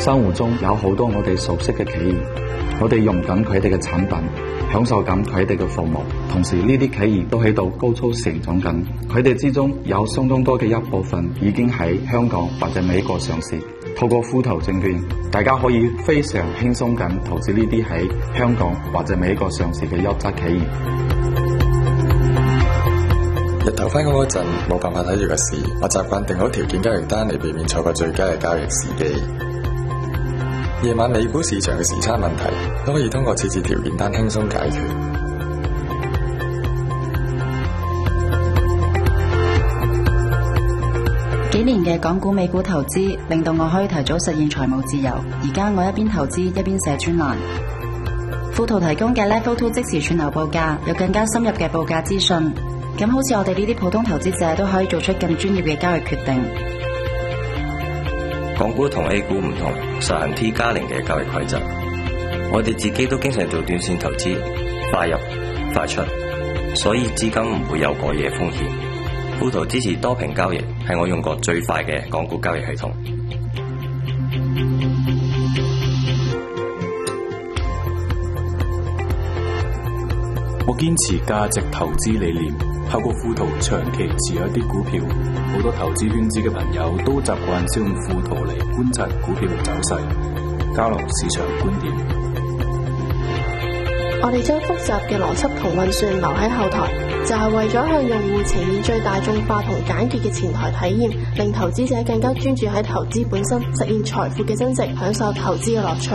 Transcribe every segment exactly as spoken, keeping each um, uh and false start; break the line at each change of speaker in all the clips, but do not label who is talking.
生活中有好多我哋熟悉嘅企業，我哋用緊佢哋嘅產品，享受緊佢哋嘅服務，同時呢啲企業都喺度高速成長緊，佢哋之中有相當多嘅一部分已經喺香港或者美國上市。透過富途證券，大家可以非常輕鬆咁投資呢啲喺香港或者美國上市嘅優質企業。
日頭返工嗰陣冇辦法睇住個市，我習慣定好條件交易單嚟避免錯過最佳嘅交易時機。夜晚美股市場嘅時差問題都可以通過設置條件單輕鬆解決。
幾年嘅港股美股投資令到我可以提早實現財務自由。而家我一邊投資一邊寫專欄。富途提供嘅 Level Two 即時串流報價，有更加深入嘅報價資訊。咁好似我哋呢啲普通投資者都可以做出更專業嘅交易決定。
港股同 A 股唔同，實行 T 加零嘅交易規則。我哋自己都經常做短線投資，快入快出，所以資金唔會有過夜風險。富途支持多屏交易，係我用過最快嘅港股交易系統。
我堅持價值投資理念，透過富途長期持有一啲股票。好多投資圈子嘅朋友都習慣使用富途嚟觀察股票嘅走勢，交流市場觀點。
我哋將複雜嘅邏輯同運算留喺後台，就係為咗向用戶呈現最大眾化同簡潔嘅前台體驗，令投資者更加專注喺投資本身，實現財富嘅增值，享受投資嘅樂趣。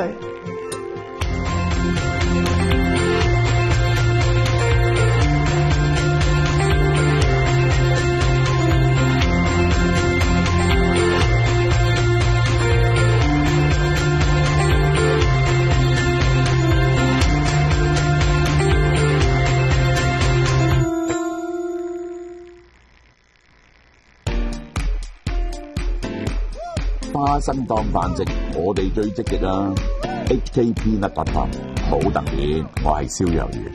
花生當飯食，我哋最積極啦。H K Peanut Butter 好特別，我係蕭若元。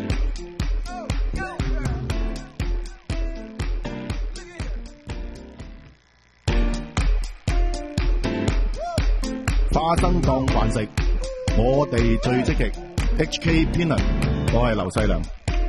花生當飯食，我哋最積極。H K Peanut， 我係劉細良。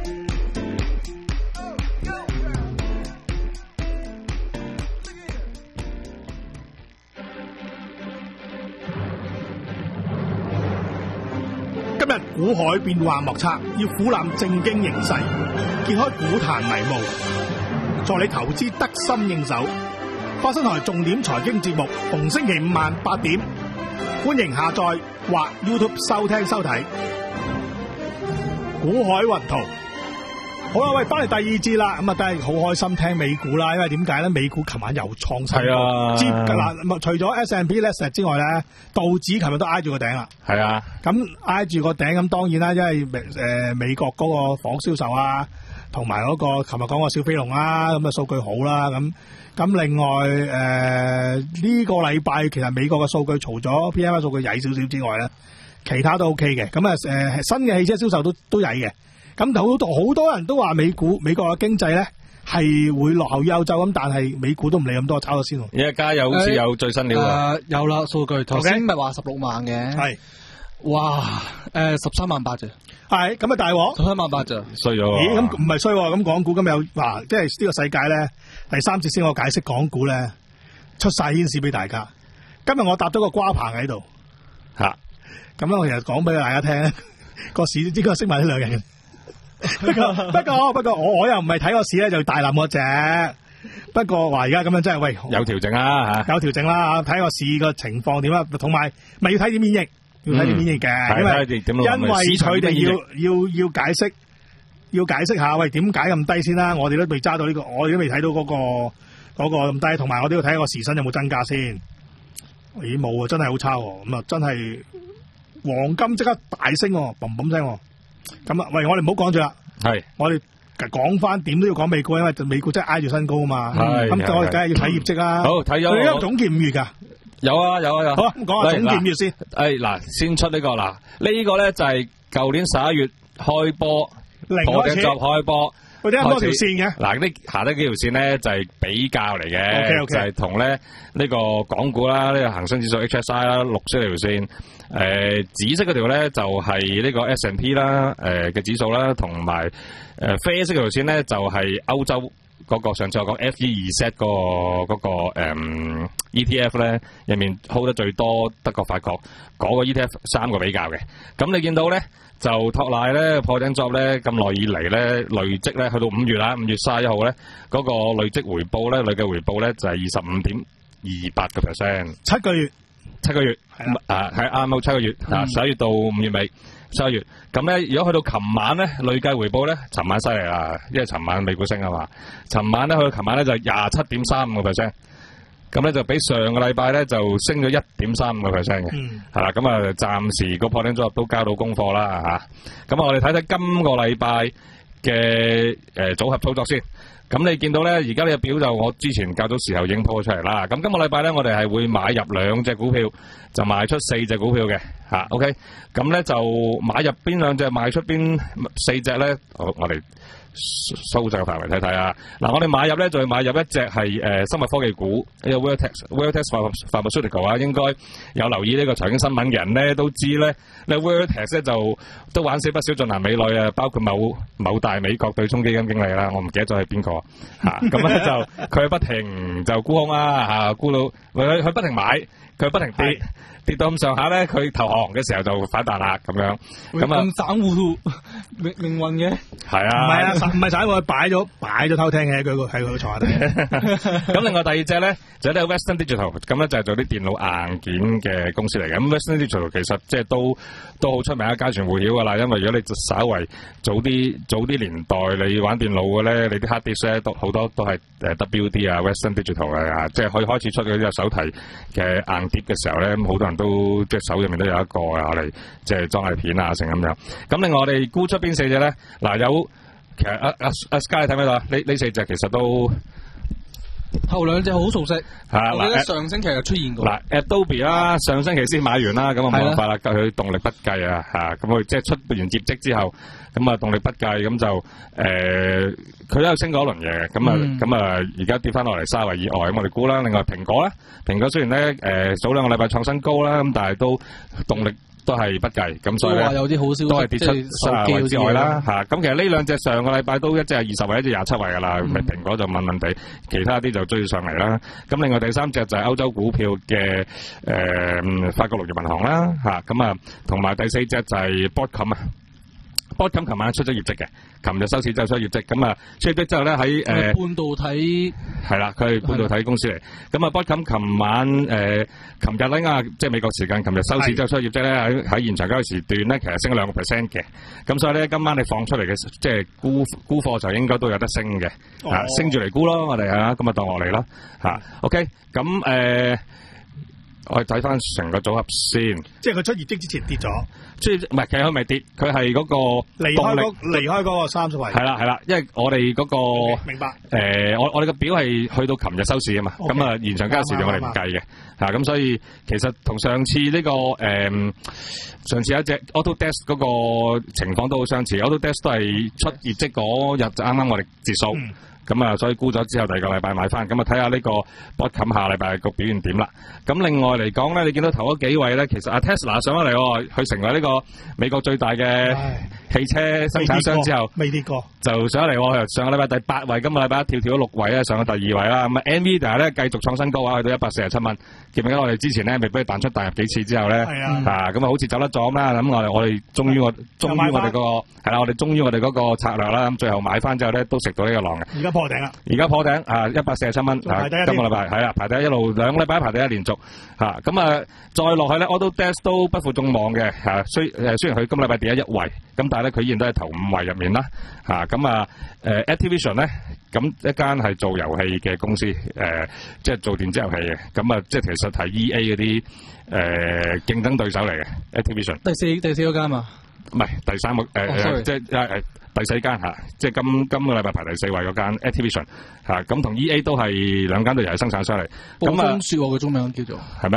今日股海變幻莫測，要俯瞰正經形勢，揭開股壇迷霧，助你投資得心應手。花生台重點財經節目，逢星期五晚八點，歡迎下載或 YouTube 收聽收睇。股海雲圖，好啦，喂，翻嚟第二節啦，咁啊，都係好開心聽美股啦，因為點解咧？美股琴晚又創新高，
係啊，
接嗱，除咗 S and P 咧石之外咧，道指琴日都挨住個頂啦，
係啊，
咁挨住個頂，咁當然啦，因為誒、呃、美國嗰個房銷售啊，同埋嗰個琴日講個小飛龍啦，咁啊數據好啦，咁咁另外誒呢、呃這個禮拜其實美國嘅數據除咗 P M I 數據曳少少之外咧，其他都 OK 嘅，咁啊誒新嘅汽車銷售都都曳嘅。咁好好多人都話美股美國嘅經濟咧係會落後於歐洲，咁但係美股都唔理咁多，炒咗先喎。
而家又好似有最新料啊、
呃！有啦，數據頭先咪話十六萬嘅，係哇誒十三萬八啫，
係咁啊大鑊，十
三萬八啫，
衰咗。
咦咁唔係衰喎？咁港股今日有話，即係呢個世界咧第三節先我解釋港股咧出晒顯示俾大家。今日我搭咗個瓜棚喺度嚇，咁咧我其實講俾大家聽個市應該識埋呢兩人。不過不過不過我我又唔係睇個市咧就大冧嗰隻，不過話而家咁樣真係喂
有調整啦嚇，
有調整啦，睇個市個情況點啦，同埋咪要睇啲免疫，要睇啲免疫嘅、嗯，因為因為佢哋要要要解釋，要解釋下喂點解咁低先啦，我哋都未揸到呢、這個，我哋都未睇到嗰、那個嗰、那個咁低，同埋我都要睇個時薪有冇增加先。咦冇啊，真係好差喎，咁啊真係黃金即刻大升喎，嘣嘣聲喎。咁啊，喂，我哋唔好講住啦，係，我哋講翻點都要講美股，因為美股真係挨住新高啊嘛，咁我哋梗係要睇業績啦。好，睇咗。你有總結五月噶？有啊，有啊，有。好啊，咁講下總結五月先。誒，嗱，先出呢個啦，呢個咧就係舊年十一月開波，破嘅就開波， 我哋有多條線嘅。
嗱，呢下低幾條線咧就係比較嚟嘅，okay, okay. 就係同咧呢個港股啦，呢、這個恒生指數 H S I 啦，綠色條線，誒、呃、紫色嗰條咧就係呢個 S and P 啦，誒嘅指數啦，同埋誒啡色嗰條線咧就係歐洲。嗰、那個上次我講 F E 二 set 嗰個嗰、那個誒、um, E T F 咧，入面 hold 得最多德國法國嗰、那個 E T F 三個比較嘅，咁你見到咧就托賴咧破頂作咧咁耐以嚟咧累積咧去到五月啦，五月三十一號咧嗰個累積回報咧累計回報咧就係二十五點二八個 percent， 七個月七個月係啦，啊係啱好七個月啊，十一月到五月尾。十一月咁咧，如果去到琴晚咧，累計回報咧，尋晚犀利啦，因為尋晚美股升啊嘛。尋晚咧去到琴晚咧就廿七點三五個 percent，咁咧就比上個禮拜咧就升咗一點三五個 percent 嘅，係啦。咁啊，暫時個破頂組合都交到功課啦嚇。咁啊，我哋睇睇今個禮拜嘅誒組合操作先。咁你見到咧，而家呢個表就我之前較早時候已經鋪咗出嚟啦。咁今個禮拜咧，我哋係會買入兩隻股票，就賣出四隻股票嘅嚇。OK，咁咧就買入邊兩隻，賣出邊四隻咧。我我哋收窄個範圍睇睇啊。嗱，我哋買入咧就係買入一隻係誒生物科技股，呢個 Vertex Pharmaceutical 啊，應該有留意呢個財經新聞嘅人咧都知咧，呢 Vertex 咧就都玩死不少俊男美女啊，包括某某大美國對沖基金經理啦，我唔記得咗係邊個嚇。咁咧就佢不停就沽空啦嚇，沽到佢佢不停買，佢不停跌。跌到咁上下咧，佢投降嘅時候就反彈啦，咁樣咁啊，
咁散戶命命運嘅
係啊，
唔係啊，唔係散戶擺咗擺咗偷聽嘅，佢個喺佢個床下底。
咁另外第二隻咧就係呢個 Western Digital， 咁咧就係做啲電腦硬件嘅公司嚟嘅。咁 Western Digital 其實即係都都好出名，家傳戶曉噶啦。因為如果你稍為早啲早啲年代你玩電腦嘅咧，你啲 hard disk 咧都好多都係誒 W D 啊 Western Digital 嘅，即係可以開始出嗰啲手提嘅硬碟嘅時候咧，咁好多人都即係手入面都有一個啊，我哋即係裝係片啊，成咁樣。咁另外我哋沽出邊四隻咧？嗱，有其實阿阿阿 Sky 睇唔睇到啊？呢呢四隻其實都
後兩隻好熟悉，
啊、
我記得上星期就出現過。
嗱 ，Adobe 啦，上星期先買完啦，咁啊冇辦法啦，佢動力不繼啊，嚇咁佢即係出完業績之後，咁啊動力不繼，咁就誒佢都有升過一輪嘅，咁啊咁啊而家跌翻落嚟稍為意外，咁我哋估啦。另外蘋果咧，蘋果雖然咧誒、呃、早兩個禮拜創新高啦，咁但係都動力都係不計，咁所以咧
有啲好消息
都係跌出三十位之外啦嚇。咁其實呢兩隻上個禮拜都一隻係二十位，一隻廿七位噶啦。嗯、蘋果就問問地，其他啲就追上嚟啦。咁另外第三隻就係歐洲股票嘅誒、呃、法國農業銀行啦嚇。咁啊同埋第四隻就係 Broadcom 啊。Broadcom 琴晚出咗業績嘅，琴日收市之後出業績，咁啊出業績之後咧喺誒
半導體
係啦，佢係半導體公司嚟。咁啊 Broadcom 琴晚誒琴日咧啊，即係美國時間琴日收市之後出業績咧，喺喺現場交易時段咧，其實升咗兩個 percent 嘅。咁所以咧今晚你放出嚟嘅即係沽沽貨就應該都有得升嘅，哦、啊升住嚟沽咯，我哋啊咁啊當落嚟啦嚇。OK，咁誒。呃我哋睇翻成個組合先，
即係佢出業績之前跌咗，
即係唔係其實佢未跌，佢係嗰個
離開嗰離開嗰個三十位。
係啦係啦，因為我哋嗰、嗰個、okay,
明白。誒、
呃，我我哋個表係去到琴日收市啊嘛，咁啊現場交易時段我哋唔計嘅嚇，咁所以其實同上次呢、呢個誒、呃、上次有一隻 Autodesk 嗰個情況都好相似 ，Autodesk 都係出業績嗰日就啱啱我哋截數。嗯咁啊，所以沽咗之後，第二個禮拜買翻，咁啊睇下呢個 Broadcom 下禮拜個表現點啦。咁另外嚟講咧，你見到頭嗰幾位咧，其實阿 Tesla 上咗嚟喎，佢成為呢個美國最大嘅汽車生產商之後，
未跌過，
就上咗嚟喎。上個禮拜第八位，今個禮拜一跳跳咗六位啊，上咗第二位啦。咁啊 Nvidia 咧繼續創新高啊，去到一百四十七蚊。記唔記得我哋之前咧，未俾佢彈出彈入幾次之後咧，啊咁啊好似走得咗咁啦。咁我哋我哋終於我終於我哋個係啦，我哋終於我哋嗰個策略啦。咁最後買翻之後咧，都食到呢個浪嘅。
而家破頂啦！
而家破頂啊，一百四十七蚊啊，今個禮拜係啦，排第一，一路兩個禮拜排第一連續嚇，咁啊再落去咧，Autodesk都不負眾望嘅嚇，雖誒雖然佢今個禮拜第一一位，咁但係咧佢依然都係頭五位入面啦嚇，咁啊誒 Activision 咧，咁一間係做遊戲嘅公司誒，即係做電子遊戲嘅，咁啊即係其實係 E A 嗰啲誒競爭對手嚟嘅 Activision。
第四第四嗰間嘛？
唔係第三個誒誒，即係誒。第四間嚇，即係今今個禮拜排第四位嗰間 Activision 嚇，咁同 E A 都係兩間都又係生產商嚟。
暴風雪個中名叫做係咩？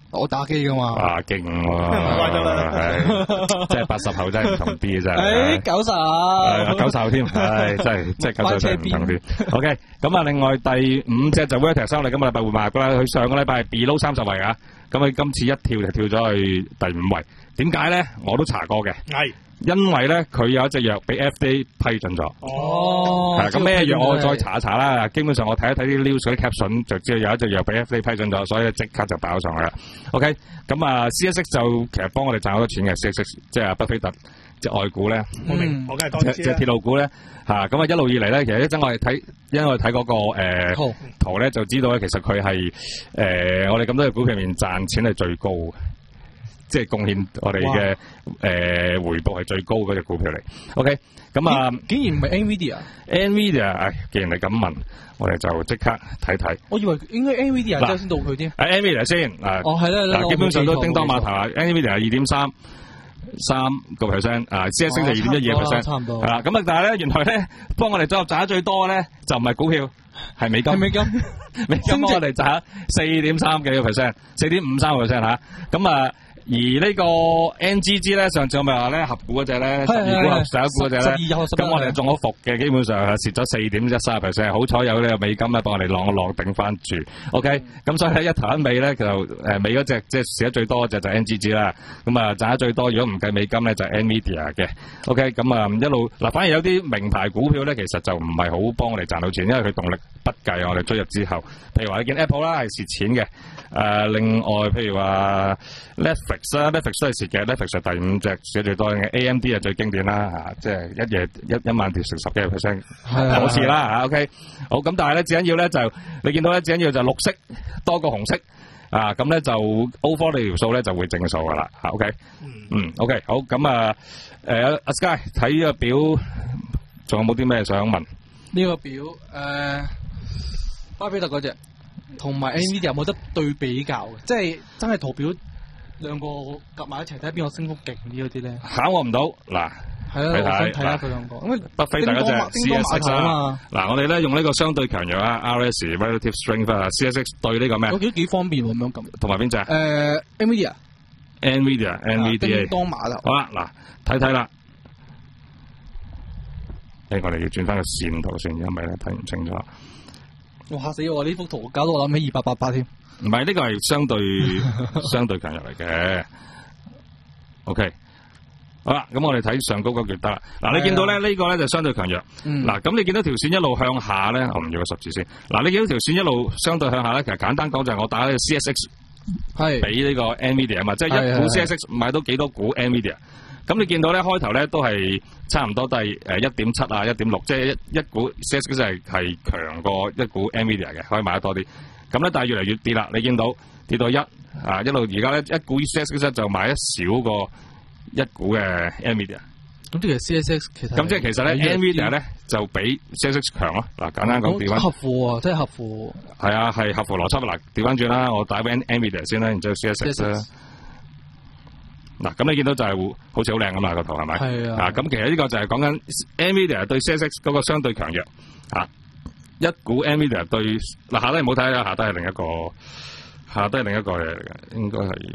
我打機噶嘛。
啊，勁喎！係，即係八十後真係唔同啲嘅真係。
誒，九十，
九十後添，係真係即係九十真係唔同啲。OK，咁啊，另外第五隻就 Vertex 啦，我哋今個禮拜會賣噶啦。佢上個禮拜係 below 三十位啊，咁佢今次一跳就跳咗去第五位。點解咧？我都查過嘅。係。因為咧，佢有一隻藥俾 F D A 批准咗。哦。係咁咩藥？我再查一查啦。基本上我睇一睇啲 news 嗰啲 caption 就知道有一隻藥俾 F D A 批准咗，所以即刻就爆上去啦。OK。咁啊 ，C S X 就其實幫我哋賺好多錢嘅 C S X， 即係巴菲特即係外股咧。我明，我梗係當知啦。即係鐵路股咧，嚇咁啊一路以嚟咧，其實一陣我哋睇，因為我哋睇嗰個誒圖咧，就知道咧，其實佢係誒我哋咁多隻股票入面賺錢係最高嘅。即係貢獻我哋嘅誒回報係最高嗰隻股票嚟。OK，咁啊，
竟然唔係 Nvidia？Nvidia，
唉，既然你咁問，我哋就即刻睇睇。
我以為應該 Nvidia 之後先到佢添。
誒 Nvidia 先嗱，
哦係啦，
嗱基本上都叮當碼頭啊。Nvidia 係二點三三個 percent， 啊 C S X 就二點一二個 percent，
差唔多。
係啦，咁啊，但係咧原來咧幫我哋組合賺得最多嘅咧就唔係股票，係美金。
係美金，
美金幫我哋賺四點三幾個 percent， 四點五三個 percent 嚇，咁啊。而呢個 N G G 咧，上次我咪話咧合股嗰隻咧，十二股合十一股嗰隻咧，咁我哋中咗伏嘅，基本上係蝕咗四點一三 percent， 好彩有呢個美金咧幫我哋晾晾頂翻住。OK，咁所以咧一頭一尾咧就誒尾嗰隻即係蝕得最多嗰隻就 N G G 啦，咁啊賺得最多，如果唔計美金咧就 Nvidia 嘅。OK，咁啊一路嗱，反而有啲名牌股票咧，其實就唔係好幫我哋賺到錢，因為佢動力不計，我哋追入之後，譬如話你見 Apple 啦係蝕錢嘅，誒、呃、另外譬如話 Netflix。Netflix 都係蝕嘅 ，Netflix 係第五隻蝕最多嘅 ，A M D 係最經典啦嚇，即係一夜一一晚跌成十幾個 percent， 好事啦嚇 ，OK， 好咁，但係咧最緊要咧就你見到咧最緊要就綠色多過紅色啊，咁咧就 overall 呢條數咧就會正數噶啦嚇 ，OK， 嗯 ，OK， 好咁啊，誒阿 Sky 睇呢個表，仲有冇啲咩想問？
呢個表誒，巴菲特嗰隻同埋 Nvidia 有冇得對比較嘅？即係真係圖表。兩個夾埋一齊睇下邊個升幅勁啲嗰啲咧，考我唔到嗱，係啊，我想睇下佢兩個，因為巴菲特嗰隻 C S X 啊，嗱我哋咧用呢個相對強弱啊 ，R S relative strength 啊 ，C S X 對呢個咩？我覺得幾方便喎，咁樣咁。同埋邊隻？誒 ，Nvidia，Nvidia，Nvidia。叮當碼頭。好啦，嗱睇睇啦，誒我哋要轉翻個線圖先，因為咧睇唔清楚。哇嚇死我！呢幅圖搞到我諗起二八八八添。唔係呢個係相對相對強弱嚟嘅 ，OK， 好啦，咁我哋睇上高嗰橛得啦。嗱，你見到咧呢個咧就相對強弱。嗱、嗯，咁你見到條線一路向下咧，我唔要個十字先。嗱，你見到條線一路相對向下咧，其實簡單講就係我打呢個 C S X 係俾呢個 Nvidia 啊嘛，即係一股 C S X 買到幾多股 Nvidia。咁你見到咧開頭咧都係差唔多都係誒一點七啊一點六，即係一一股 C S X 係係強過一股 Nvidia 嘅，可以買得多啲。咁咧，但係越嚟越跌啦。你見到跌到一啊，一路而家咧一股 C S X 就買一少過一股嘅 Nvidia。咁即係 C S X 其實咁即係其實咧 Nvidia 咧就比 C S X 強咯。嗱，簡單講調翻合乎啊，即係合乎。係啊，係合乎邏輯。嗱，調翻轉啦，我打俾 Nvidia 先啦，然之後 C S X 啦。嗱，咁你見到就係好似好靚咁嘛個圖係咪？係啊。啊，咁其實呢個就係講緊 Nvidia 對 C S X 嗰個相對強弱啊。一股 Nvidia 對嗱下低唔好睇啦，下低係另一個，下低係另一個嘢嚟嘅，應該係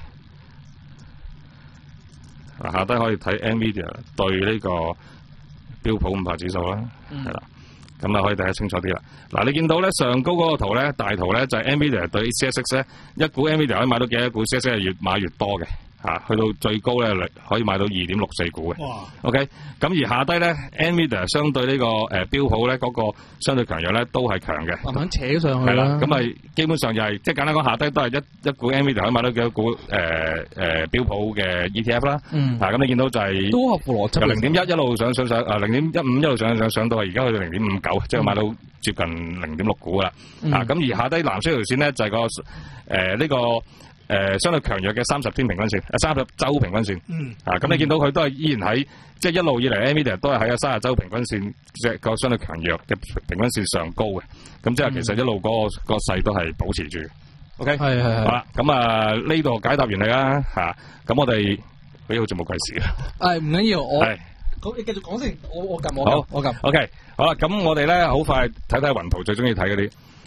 嗱下低可以睇 Nvidia 對呢個標普五百指數啦，係啦、嗯，咁啊可以睇得清楚啲啦。嗱你見到咧上高嗰個圖咧大圖咧就係 Nvidia 對 C S X 咧，一股 Nvidia 可以買到幾多股 C S X 係越買越多嘅。啊，去到最高咧，可以買到二點六四股嘅。哇 ！OK， 咁而下低咧 ，Nvidia 相對呢、這個誒、呃、標普咧嗰、那個相對強弱咧都係強嘅。慢慢扯上去啦。係啦，咁咪基本上就係、是、即係簡單講，下低都係一一股 Nvidia 可以買到幾多股誒誒、呃呃、標普嘅 E T F 啦。嗯。啊，咁你見到就係、是、都合乎邏輯。由零點一一路上上上啊，零點一五一路上上上到而家去到零點五九，即係買到接近零點六股啦。嗯、啊，咁而下低藍色條線咧就係、是、個誒呢、呃這個。誒、呃，相對強弱嘅三十天平均線，誒三十周平均線，嗯，啊，咁你見到佢都係依然喺，即係一路以嚟 Nvidia 都係喺個三十周平均線，即係個相對強弱嘅平均線上高嘅，咁即係其實一路嗰、那個個勢都係保持住 ，OK， 係係係，好啦，咁啊呢度解答完你啦，吓、啊，咁我哋，咦好似冇計時啊，誒唔緊要，我，係，你繼續講先，我我撳我撳，我撳 ，OK， 好啦，咁我哋咧好快睇睇雲圖最中意睇嗰啲。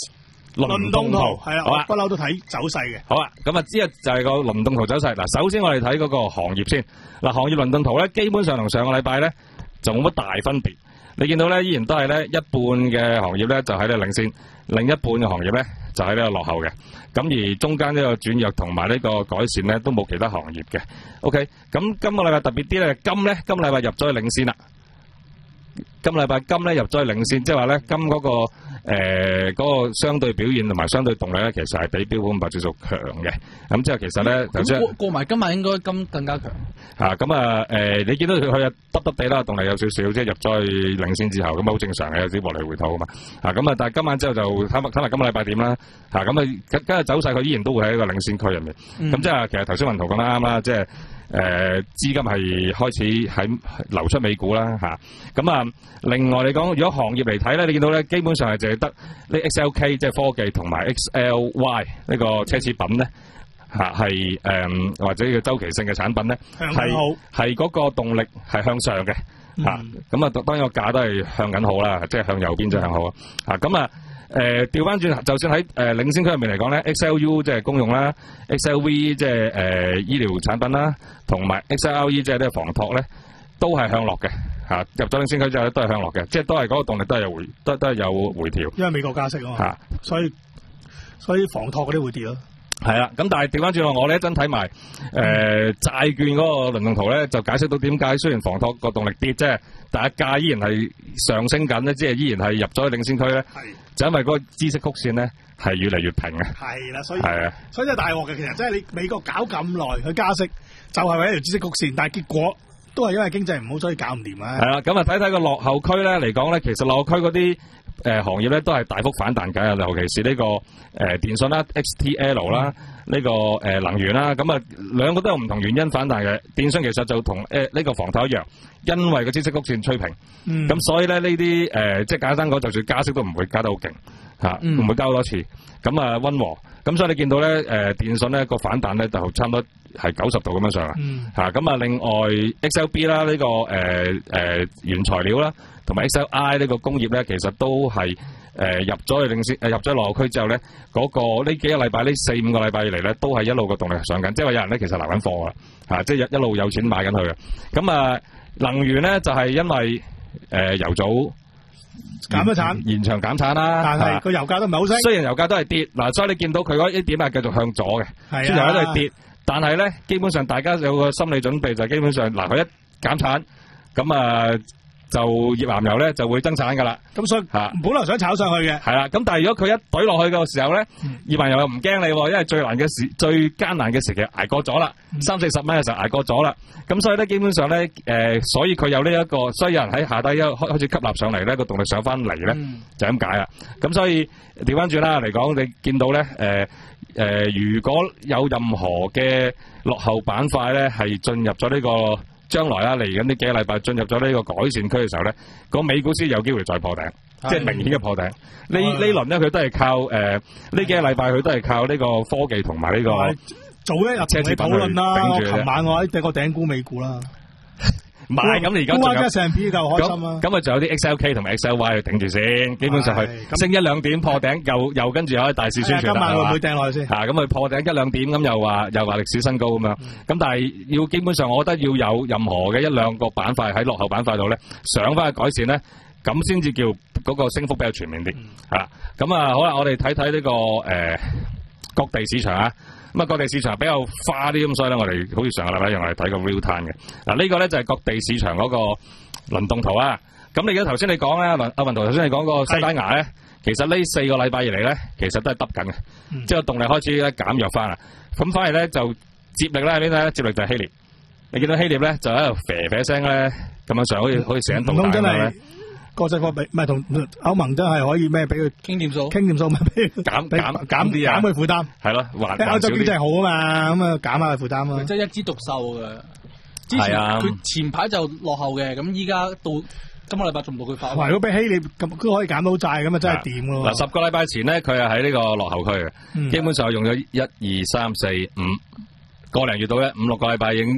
輪動圖
係啦，
好啊，
不嬲都睇走勢嘅。
好啊，咁啊，之後就係個輪動圖走勢。嗱，首先我哋睇嗰個行業先。嗱，行業輪動圖咧，基本上同上個禮拜咧就冇乜大分別。你見到咧，依然都係咧一半嘅行業咧就喺度領先，另一半嘅行業咧就喺呢個落後嘅。咁而中間呢個轉弱同埋呢個改善咧都冇其他行業嘅。OK，咁今個禮拜特別啲咧，金咧今禮拜入咗去領先啦。今禮拜金咧入咗去領先，即係話咧金嗰、那個誒嗰、呃那個相對表現同埋相對動力咧，其實係比標普五百指數強嘅。咁即係其實咧，頭先
過過埋今日應該金更加強。
嚇咁啊誒、呃，你見到佢佢啊耷耷地啦，動力有少少，即係入咗去領先之後，咁好正常嘅，有啲獲利回吐啊嘛。嚇咁啊，但係今晚之後就睇埋睇埋今個禮拜點啦。嚇咁啊，今今日走勢佢依然都會喺一個領先區入面。咁、嗯、即係其實頭先雲圖講得啱啦，即係。誒、呃、資金係開始喺流出美股啦嚇，咁啊另外你講如果行業嚟睇咧，你見到咧基本上係淨係得呢 X L K 即係科技同埋 X L Y 呢個奢侈品咧嚇係誒或者叫周期性嘅產品咧係係嗰個動力係向上嘅嚇，咁啊當然個價都係向緊好啦，即係向右邊就向好啊咁啊。誒調翻轉，就算喺誒、呃、領先區入面嚟講咧 ，X L U 即係公用啦 ，X L V 即係誒、呃、醫療產品啦，同埋 X L R E 即係呢個房託咧，都係向落嘅嚇、啊。入咗領先區之後咧，都係向落嘅，即係都係嗰個動力都係有回，都都係有回調。因為美國加息啊嘛，嚇，所以所以房託嗰啲會跌咯。係啦，咁但係調翻轉我呢一陣睇埋誒債券嗰個輪動圖咧，就解釋到點解雖然房託個動力跌啫，但係價依然係上升緊咧，即係依然係入咗去領先區咧。就因為嗰個孳息曲線咧係越嚟越平嘅。係啦，所以係啊，所以真係大鑊嘅。其實即係你美國搞咁耐佢加息，就係為一條孳息曲線，但係結果都係因為經濟唔好，所以搞唔掂啊。係啦，咁啊睇睇個落後區咧嚟講咧，其實落後區嗰啲誒行業咧都係大幅反彈緊啊，尤其是呢、這個誒、呃、電信啦、X T L 啦、呢、嗯這個誒、呃、能源啦，咁啊兩個都有唔同原因反彈嘅。電信其實就同誒呢個房託一樣，因為個孳息曲線吹平，咁、嗯、所以咧呢啲誒即係簡單講，就算加息都唔會加得好勁嚇，唔、嗯、會加好多次，咁啊溫和。咁所以你見到咧誒、呃、電信咧個反彈咧就差唔多係九十度咁樣上啦嚇。咁、嗯、啊另外 X L B 啦呢、這個誒誒、呃呃、原材料啦。同埋 X L I 呢個工業咧，其實都係誒、呃、入咗去領先，誒入咗落後區之後咧，嗰、那個呢幾個禮拜呢四五個禮拜以嚟咧，都係一路個動力上緊，即係話有人咧其實留緊貨啦，嚇、啊，即係一一路有錢買緊佢嘅。咁啊，能源咧就係、是、因為誒油組減咗產，延長減產啦，但係個油價都唔係好升。雖然油價都係跌，嗱、啊，所以你見到佢嗰一點係繼續向左嘅，雖然喺度跌，但係咧基本上大家有個心理準備就係基本上嗱，佢、啊、一減產，咁啊。就頁岩油咧就會增產噶啦，咁所以嚇本來想炒上去嘅，係啦。咁但係如果佢一懟落去嘅時候咧，頁岩油又唔驚你，因為最難嘅時、最艱難嘅時期捱過咗啦，三四十蚊嘅時候捱過咗啦。咁所以咧，基本上咧，誒、呃，所以佢有呢、這、一個，所以有人喺下低一開開始吸納上嚟咧，個動力上翻嚟咧，就咁解啦。咁所以調翻轉啦嚟講，你見到咧，誒、呃、誒、呃，如果有任何嘅落後板塊咧，係進入咗呢、這個。將來啦，嚟緊呢幾個禮拜進入咗呢個改善區嘅時候咧，個美股先有機會再破頂，即係明顯嘅破頂。呢呢輪咧，佢都係靠誒呢幾個禮拜，佢都係靠呢個科技同埋呢個早一日同你討論啦。我琴晚我喺第個頂估美股啦。唔係咁，你而家仲有 S and P 夠開心啊！咁啊，仲有啲 X L K 同埋 X L Y 去頂住先，基本上係升一兩點破頂，又又跟住又可以大肆宣傳啦。今晚會唔會掟落去先？嚇，咁佢破頂一兩點，咁又話又話歷史新高咁樣。咁但係要基本上，我覺得要有任何嘅一兩個板塊喺落後板塊度咧，上翻去改善咧，咁先至叫嗰個升幅比較全面啲。嚇，咁啊好啦，我哋睇睇呢個誒各地市場啊。咁啊，各地市場比較花啲咁，所以咧，我哋好似上個禮拜一樣，我哋睇個 real time 嘅。嗱，呢個咧就係各地市場嗰個輪動圖啊。咁你而家頭先你講咧，阿雲圖頭先你講個西班牙咧，其實呢四個禮拜以嚟咧，其實都係耷緊嘅，即係個動力開始咧減弱翻啦。咁反而咧就接力咧喺邊度咧？接力就係希臘。你見到希臘咧就喺度啡啡聲咧咁樣上，好似好似成日倒彈咁咧。國際貨幣唔係同歐盟真係可以咩？俾佢傾掂數，傾掂數咪俾減減減啲啊，減佢負擔係咯。歐洲經濟好啊嘛，咁啊減下佢負擔啊。即係一枝獨秀嘅。之前佢前排就落後嘅，咁依家到今個禮拜仲冇佢發。哇！如果俾希臘咁都可以減到債，咁啊真係掂咯。嗱，十個禮拜前咧，佢係喺呢個落後區嘅，嗯、基本上用咗一二三四五個零月到咧，五六個禮拜已經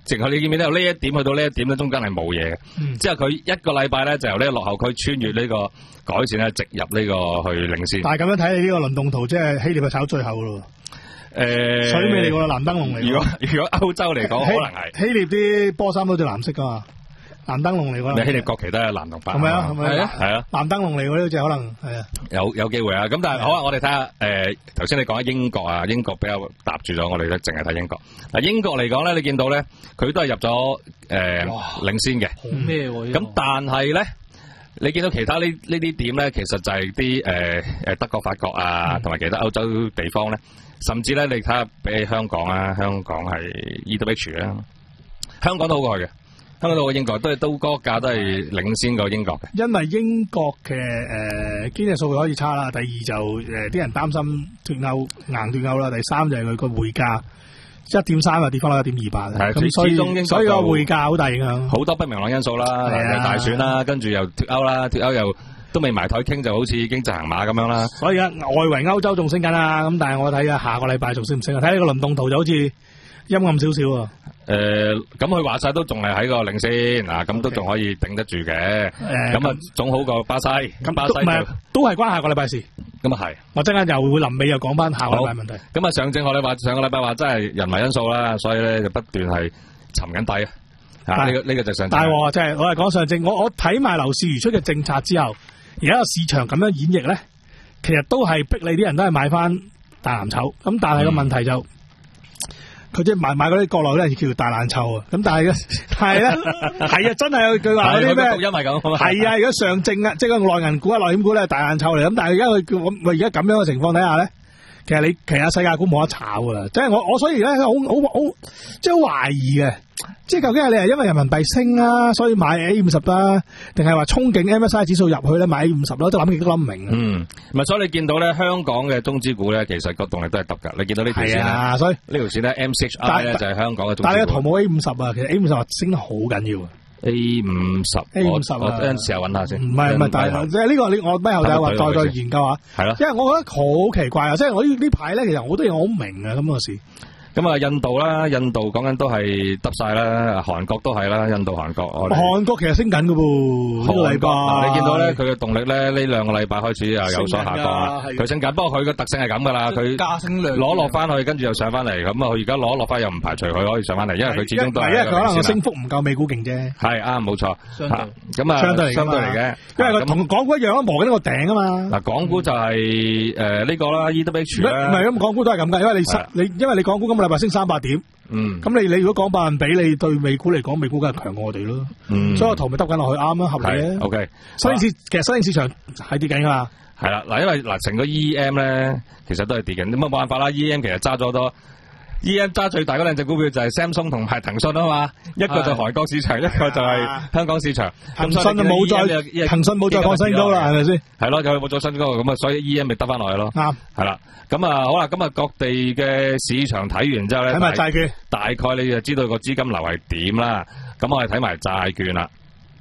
淨係你見唔見到呢一點去到呢一點咧，中間係冇嘢嘅。之後佢一個禮拜咧就由呢個落後區穿越呢個改善咧，直入呢個去領先。
但係咁樣睇，你呢個輪動圖即係希臘係炒最後咯。誒、呃，水尾嚟個藍燈籠嚟。如果
如果歐洲嚟講，可能係
希臘啲波衫都對藍色噶嘛。藍燈籠嚟㗎，
希臘國旗都係藍同白，
係咪啊？係咪
啊？係啊！
藍燈籠嚟嗰啲就可能係啊，
有有機會啊！咁但係好啊，我哋睇下誒，頭先你講緊英國啊，英國比較搭住咗，我哋咧淨係睇英國。嗱，英國嚟講咧，你見到咧，佢都係入咗誒、呃、領先嘅。
好咩喎？
咁但係咧，你見到其他呢呢啲點咧，其實就係啲誒誒德國、法國啊，同埋其他歐洲地方咧，甚至咧你睇下比起香港啊，香港係 E W H 啦，香港都好過去嘅。香港到英國都係都嗰個價都係領先過英國嘅，
因為英國嘅誒經濟數據可以差啦。第二就誒啲、呃、人擔心脱歐硬脱歐啦。第三就係佢個匯價一點三啊跌翻到一點二八，咁所以所以個匯價好大影響，
好多不明朗因素啦，又大選啦，跟住又脱歐啦，脱歐又都未埋台傾，就好似已經直行馬咁樣啦。
所以而家外圍歐洲仲升緊啦，咁但係我睇下下個禮拜仲升唔升啊？睇呢個輪動圖就好似陰暗少少啊。
誒、呃，咁佢話晒都仲係喺個領先嗱，咁、okay. 都仲可以頂得住嘅。誒、呃，咁啊總好過巴西。咁巴西就都
都係關下個禮拜事。
咁啊係。我
陣間又會臨尾又講翻下個禮拜問題。
咁啊上證我哋話上個禮拜話真係人為因素啦，所以咧就不斷係沉緊底啊。呢、這個呢、這個就上證。
大鑊即係我係講上證，我我睇埋樓市如出嘅政策之後，而家個市場咁樣演繹咧，其實都係逼你啲人都係買翻大藍籌。咁但係個問題就。嗯佢即係買買嗰啲國內咧，叫做大爛臭啊！咁但係咧，係咧，係啊，真係有句話嗰啲咩？
因為咁，
係啊！而家上證啊，即係個內銀股啊、內險股咧，大爛臭嚟。咁但係而家佢叫我，我而家咁樣嘅情況底下咧，其實你其他世界股冇得炒噶啦。即係我我所以咧，好好好，即係好懷疑嘅。即係究竟係你係因為人民幣升啦，所以買 A 五十啦，定係話憧憬 M S C I 指數入去咧買 A 五十啦？都諗極都諗唔明。
嗯，唔係，所以你見到咧香港嘅中資股咧，其實個動力都係得噶。你見到呢條線
啊，所以
呢條線咧 M C H I 咧就係香港嘅中資股。
但係個圖冇 A 五十啊，其實 A 五十升得好緊要啊。
A 五十
A 五十啊，
我陣時又揾下先。
唔係唔係，但係即係呢個你我咩後仔話再再研究下。
係咯，
因為我覺得好奇怪啊，即係我呢呢排咧，其實好多嘢我好明啊，咁個事。
咁啊，印度啦，印度講緊都係得晒啦，韓國都係啦，印度韓國。
韓國其實升緊噶噃，呢個禮拜
你見到咧，佢嘅動力咧，呢兩個禮拜開始啊有所下降啦。佢升緊，不過佢嘅特性係咁噶啦，佢
加升量
攞落翻去，跟住又上翻嚟。咁啊，佢而家攞落翻又唔排除佢可以上翻嚟，因為佢始終都係。
因為佢可能個升幅唔夠美股勁啫。
係啱，冇錯。
相對
咁啊，
相對
相對嚟嘅，
因為佢同港股一樣咯，磨緊個頂啊嘛。
嗱，港股就係誒呢個啦 ，E W H 啦。
唔係咁，港股都係咁噶，因為你失你，因為你港股今個禮拜升三百點。
嗯，
咁你你如果講百分比，你對美股嚟講，美股梗係強過我哋咯。嗯，所以個圖咪耷緊落去啱啦，合理嘅。
O K，
新興市其實新興市場係跌緊噶嘛。
係啦，嗱，因為嗱成個 E M 咧，其實都係跌緊，咁冇辦法啦。E M 其實揸咗多 ，E M 揸最大嗰兩隻股票就係 Samsung 同埋騰訊啊嘛，一個就韓國市場，一個就係香港市場。
騰訊就冇再，騰訊冇再創新高啦，係咪先？
係咯，佢冇咗新高，咁啊，所以 E M 咪得翻落去咯。啱，係啦。咁啊，好啦，咁啊，各地嘅市場睇完之後咧，
睇埋債券，
大概你就知道個資金流係點啦。咁我哋睇埋債券啦。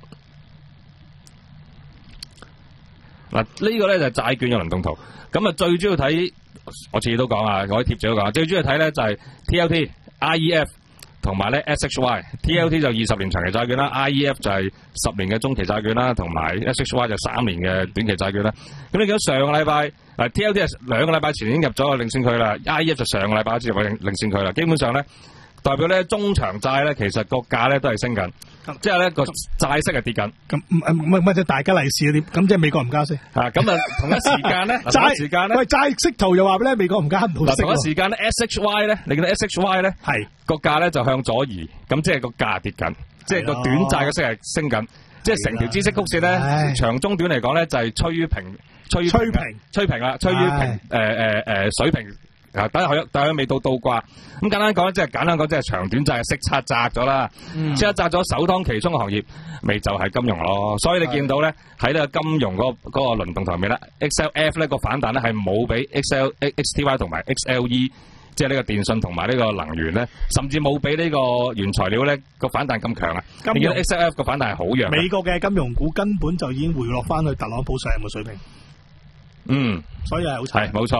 嗱，呢個咧就係債券嘅輪動圖。咁啊，最主要睇，我次次都講啊，我啲貼住都講，最主要睇咧就係 T L T、I E F 同埋咧 S H Y。T L T 就二十年長期債券啦 ，I E F 就係十年嘅中期債券啦，同埋 S H Y 就三年嘅短期債券啦。咁你見到上個禮拜，嗱 T L T 係兩個禮拜前已經入咗個領先區啦 ，I E F 就上個禮拜先入領領先區啦。基本上咧，代表咧中長債咧，其實個價咧都係升緊，即係咧個債息係跌緊。咁
唔唔唔係即係大家利是嗰啲，咁即係美國唔加息。
啊，咁啊同一時間咧，同一時間咧，
喂債息圖又話咧美國唔加唔好息。
同一時間咧 ，S H Y 咧，你見到 S H Y 咧係個價咧就向左移，咁即係個價跌緊，即係個短債嘅息係升緊，即係成條孳息曲線咧，長中短嚟講咧就係趨於平，趨於
趨平，
趨平啦，趨於平，誒誒誒水平。啊，等下佢，但係佢未到倒掛。咁簡單講，即係簡單講，即係長短債嘅息差窄咗啦。即係窄咗，首當其衝嘅行業，咪就係金融咯。所以你見到咧喺呢個金融嗰個嗰個輪動台面咧 ，X L F 咧個反彈咧係冇比 X L X T Y 同埋 X L E， 即係呢個電信同埋呢個能源咧，甚至冇比呢個原材料咧個反彈咁強啊。你見到 X L F 個反彈係好弱。
美國嘅金融股根本就已經回落翻去特朗普上任嘅水平。
嗯，
所以係好
係冇錯。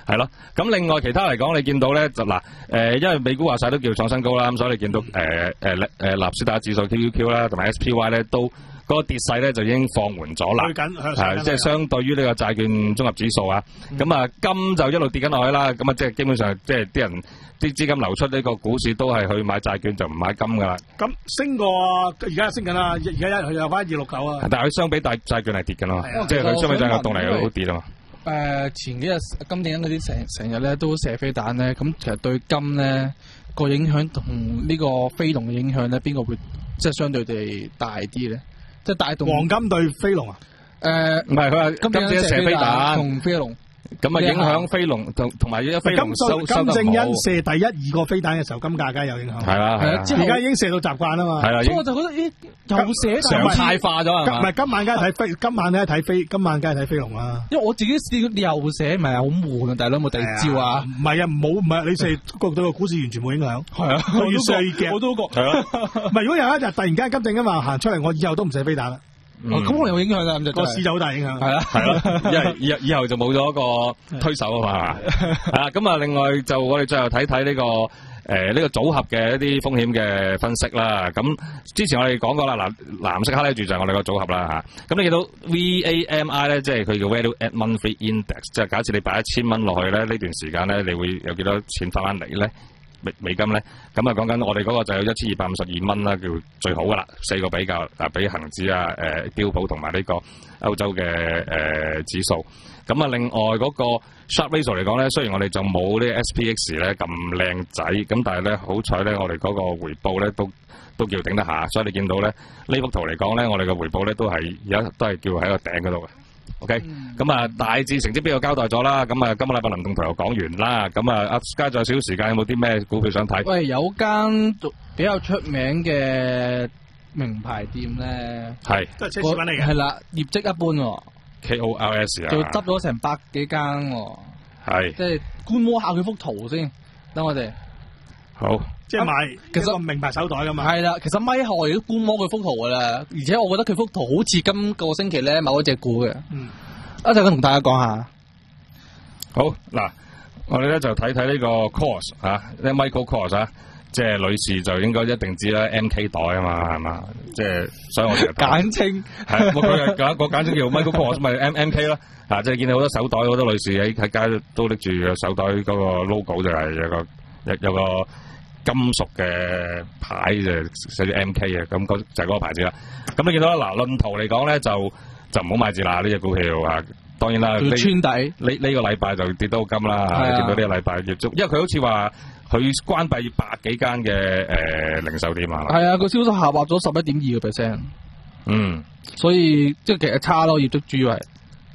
係咯，咁另外其他嚟講，你見到咧就嗱，誒、呃，因為美股話晒都叫創新高啦，咁所以你見到誒誒誒納斯達克指數 Q Q Q 啦，同埋 S P Y 咧都嗰、那個跌勢咧就已經放緩咗啦，係即係相對於呢個債券綜合指數啊，咁、嗯、啊金就一路跌緊落去啦，咁啊即係基本上即係啲人啲資金流出呢個股市都係去買債券就唔買金噶啦。咁
升過而家升緊啦，而家又翻二六九啊。
但係佢相比大債券係跌緊咯，即係佢相比債券動力好跌啊嘛。
誒、呃，前幾日今年嗰啲成成日咧都射飛彈咧，咁其實對金咧個影響同呢個飛龍嘅影響咧，邊個會即係相對地大啲咧？即係帶動
黃金對飛龍啊？
誒、呃，
唔係佢話今年射飛彈
同飛龍。
咁啊，影響飛龍同同埋一飛龍收收得好。
金正恩射第一二個飛彈嘅時候，金價梗係有影響。
係啦，係啦，
而家已經射到習慣啦嘛。
係啦，
所以我就覺得咦，又射
常態化咗係嘛？
唔係今晚梗係睇飛，今晚梗係睇飛，今晚梗係睇飛龍啦。
因為我自己試過又射，唔係好悶啊！大佬有冇第二招啊？
唔係啊，冇唔係你射對個股市完全冇影響。係啊，我越射越勁。我都覺係啊。唔係如果有一日突然間金正恩話行出嚟，我以後都唔射飛彈啦。
咁、嗯哦、我有影響㗎，咁就
個市就好大影響。
係啦，係咯，因為以以後就冇咗一個推手啊嘛。係啦，咁啊，另外就我哋最後睇睇呢個誒呢、呃這個組合嘅一啲風險嘅分析啦。咁之前我哋講過啦，嗱藍色黑呢住就係我哋個組合啦嚇。咁你見到 V A M I 咧，即係佢叫 Value at Monthly Index，即係假設你擺一千蚊落去咧，呢段時間咧，你會有幾多錢翻翻嚟咧？美美金咧，咁啊講緊我哋嗰個就有一千二百五十二蚊啦，叫最好噶啦，四個比較啊，比恒指啊、誒、呃、標普同埋呢個歐洲嘅誒、呃、指數。咁啊，另外嗰個 Sharpe Ratio 嚟講咧，雖然我哋就冇呢 S P X 咧咁靚仔，咁但係咧好彩咧，我哋嗰個回報咧都都叫頂得下，所以你見到咧呢幅圖嚟講咧，我哋嘅回報咧都係而家都係叫喺個頂嗰度嘅。OK，咁、嗯、啊大致成績表又交代咗啦，咁啊今個禮拜輪動圖又講完啦，咁啊阿加咗少少時間，有冇啲咩股票想睇？喂，
有間比較出名嘅名牌店咧，
係
都係奢侈品嚟嘅，
係啦，業績一般喎
，K O L S 啊，
就執咗成百幾間喎，
係，
即係觀摩下佢幅圖先，等我哋
好。
即係買，其實個名牌手袋噶嘛。
係啦，其實咪後亦都觀摩佢幅圖噶啦，而且我覺得佢幅圖好似今個星期咧某一隻股嘅。嗯，一陣間同大家講下。
好嗱，我哋咧就睇睇呢個 Kors 啊，呢 Michael Kors 啊，即係女士就應該一定知啦 ，M K 袋啊嘛，係嘛？即係所以我哋
簡稱
係，我佢係個簡稱叫 Michael Kors 咪 M M K 啦。啊，即係見到好多手袋，好多女士喺喺街都拎住個手袋嗰個 logo 就係有個有有個。金屬嘅牌就寫住 M K 嘅，咁嗰就係嗰個牌子啦。咁你見到啦，嗱論圖嚟講咧，就就唔好買字啦呢隻股票啊。當然啦，呢
穿底
呢呢個禮拜就跌到金啦。見到呢個禮拜業績，因為佢好似話佢關閉百幾間嘅誒零售店啊。
係啊，個銷售下滑咗十一點二個 percent。嗯，所以即係其實差咯，業績主要係。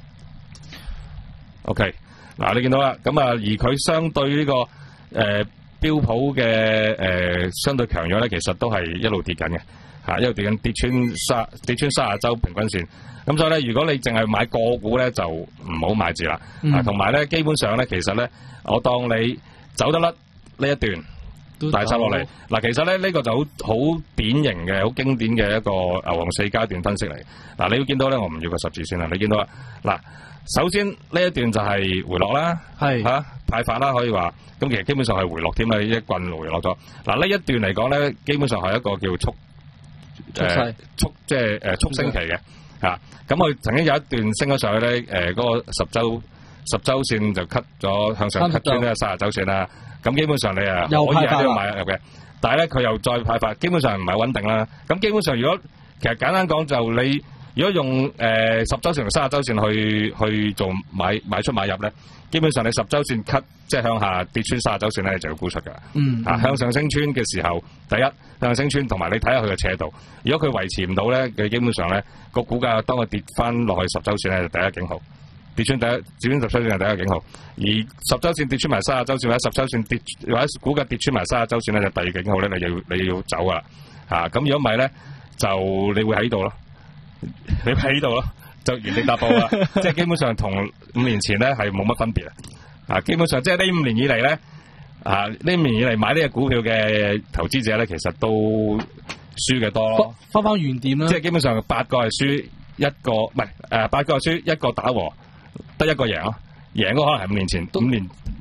OK，嗱你見到啦，咁啊而佢相對呢、這個誒。呃標普嘅誒、呃、相對強弱咧，其實都係一路跌緊嘅，嚇一路跌緊，跌穿三跌穿三十週平均線。咁所以咧，如果你淨係買個股咧，就唔好買住啦。啊，同埋咧，基本上咧，其實咧，我當你走得甩呢一段大收落嚟。嗱，其實咧呢、這個就好好典型嘅、好經典嘅一個牛熊四階段分析嚟。嗱，你會見到咧，我唔要個十字線啦。你見到啦，嗱。首先呢一段就係回落啦，係吓、啊、派發啦，可以話咁其實基本上係回落添啦，一棍回落咗。嗱呢一段嚟講咧，基本上係一個叫速誒速即係誒速升期嘅吓。咁、啊、佢曾經有一段升咗上去咧，誒、呃、嗰、那個十周十周線就 cut 咗向上 cut 穿呢個三十周線啦。咁基本上你啊可以喺度買入嘅，但係咧佢又再派發，基本上唔係穩定啦。咁基本上如果其實簡單講就你。如果用誒、呃、十周線同三十周線去去做買買出買入咧，基本上你十周線 cut 即係向下跌穿三十周線咧，就要沽出㗎。嗯，啊向上升穿嘅時候，第一向上升穿，同埋你睇下佢嘅斜度。如果佢維持唔到咧，佢基本上咧個股價當佢跌翻落去十周線咧，就第一警號。跌穿第一跌穿十周線係第一個警號。而十周線跌穿埋三十周線或者十周線跌或者股價跌穿埋三十周線咧，就第二個警號咧，你要你要走㗎啦。嚇咁如果唔係咧，就你會喺度咯。你喺度咯，就原地踏步啦，即係基本上同五年前咧係冇乜分別啊！啊，基本上即係呢五年以嚟咧，啊呢五年以嚟買呢隻股票嘅投資者咧，其實都輸嘅多咯。
翻翻原點啦，
即係基本上八個係輸一個，唔係誒八個係輸一個打和，得一個贏咯。贏嗰可能係五年前，五年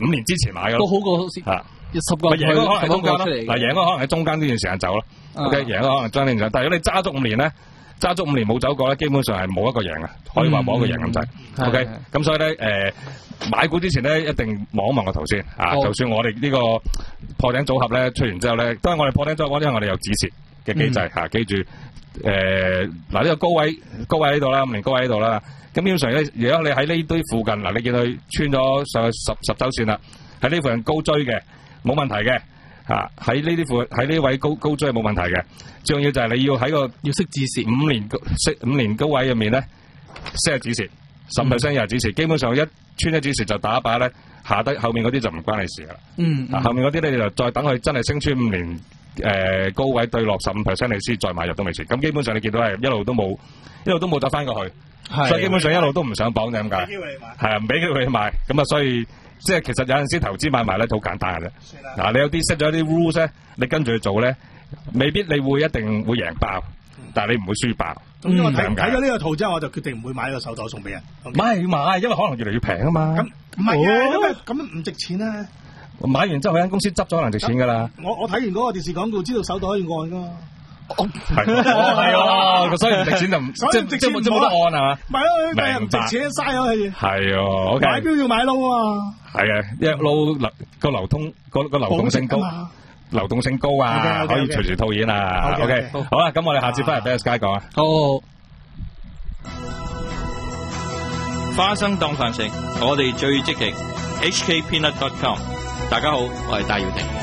五年之前買嘅
都好過嚇。十個
贏嗰可能喺中間咯，
嗱
贏嗰可能喺中間呢段時間走咯。OK，贏嗰可能中間呢段時間，但係如果你揸足五年咧，揸足五年冇走過咧，基本上係冇一個贏嘅，可以話冇一個贏咁滯。OK，咁所以咧誒買股之前咧一定望一望個圖先啊。就算我哋呢個破頂組合咧出完之後咧，都係我哋破頂組合，因為我哋有止蝕嘅機制嚇，記住誒嗱呢個高位高位喺度啦，五年高位喺度啦。咁基本上咧，如果你喺呢堆附近嗱，你見佢穿咗上去十十週線啦，喺呢附近高追嘅。冇問題嘅嚇，喺呢啲附喺呢位高高追係冇問題嘅，最重要就係你要喺個
要識止蝕
五年識五年高位入面咧，識係止蝕，十 percent 又係止蝕，基本上一穿一止蝕就打一把咧，下低後面嗰啲就唔關你事噶啦。嗯，嗯後面嗰啲咧你就再等佢真係升穿五年誒、呃、高位對落十五 percent 你先再買入都未遲。咁基本上你見到係一路都冇一路都冇走翻過去，所以基本上一路都唔上榜嘅咁解。係啊，唔俾佢去買，咁啊所以。即係其實有陣時投資買賣咧好簡單嘅啫。嗱、啊，你有啲識咗啲 rules 咧，你跟住去做咧，未必你會一定會贏爆，但係你唔會輸爆。
咁、嗯、因為睇睇咗呢個圖之後，我就決定唔會買呢個手袋送俾人。唔、okay?
係要買，因為可能越嚟越平啊嘛。咁
唔係啊，因為咁唔值錢啊。
買完之後，間公司執咗可能值錢㗎啦。
我我睇完嗰個電視廣告，知道手袋可以按㗎嘛。
係係啊，所以唔值錢就唔即係即係冇得按係嘛？
買咯，買唔值錢嘥咗佢。
係啊 ，OK。
買標要買撈啊。
係啊，一撈流個流通個個流動性高，流動性高啊，可以隨時套現啊。OK，好啦，咁我哋下次翻嚟俾阿 Sky 講啊。
好。
花生當飯食，我哋最積極。H K Peanut dot com， 大家好，我係戴耀廷。